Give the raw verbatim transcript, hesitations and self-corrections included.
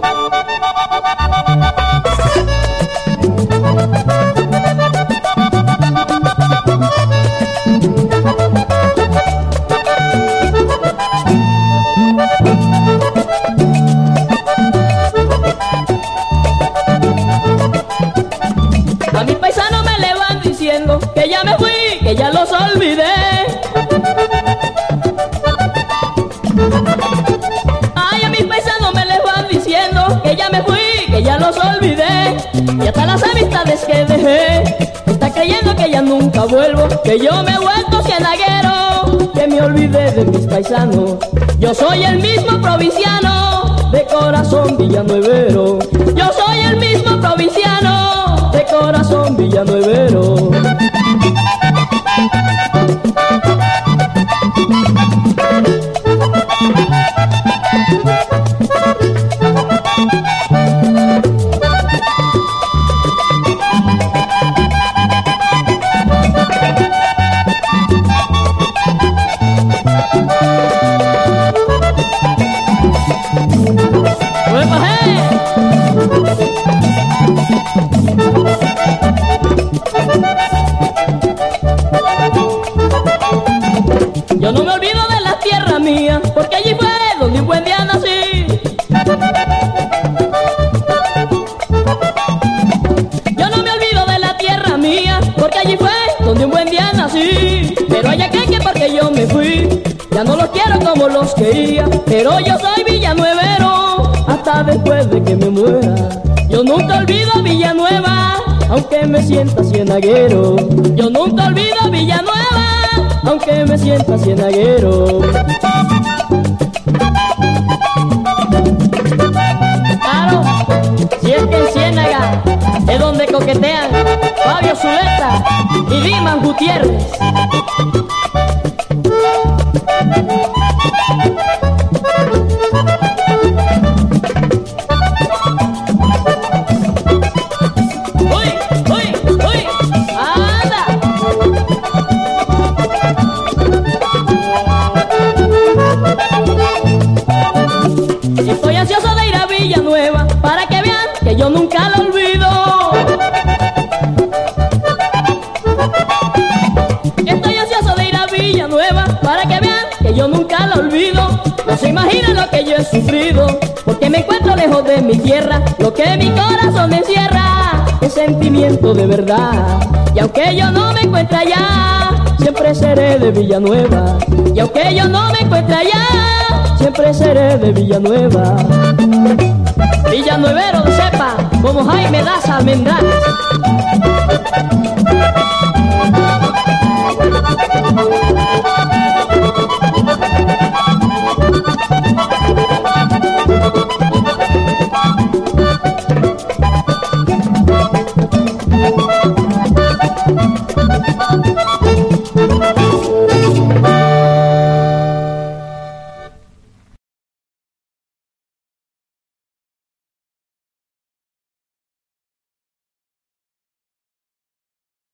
A mis paisanos me le van diciendo que ya me fui, que ya los olvidé. Ay, a mis paisanos me les van diciendo que ya me fui, que ya los olvidé. Y hasta las amistades que dejé está creyendo que ya nunca vuelvo, que yo me he vuelto cienaguero, que me olvidé de mis paisanos. Yo soy el mismo provinciano, de corazón villanuevero. Yo soy el mismo provinciano, de corazón villanuevero. Yo no me olvido de la tierra mía, porque allí fue donde un buen día nací. Yo no me olvido de la tierra mía, porque allí fue donde un buen día nací. Pero hay aquel que porque yo me fui, ya no los quiero como los quería. Pero yo soy villanuevero, hasta después de que me muera. Yo nunca olvido Villanueva, aunque me sienta cienaguero. Yo nunca olvido Villanueva, aunque me sienta cienaguero. Claro, si es que en Ciénaga es donde coquetean Fabio Zuleta y Dimas Gutiérrez. Estoy ansioso de ir a Villanueva para que vean que yo nunca lo olvido. Estoy ansioso de ir a Villanueva para que vean que yo nunca lo olvido. No se imaginan lo que yo he sufrido, porque me encuentro lejos de mi tierra. Lo que mi corazón encierra es sentimiento de verdad. Y aunque yo no me encuentre allá, siempre seré de Villanueva. Y aunque yo no me encuentre allá, siempre seré de Villanueva. Villanuevero de cepa, como Jaime Daza Almendrales.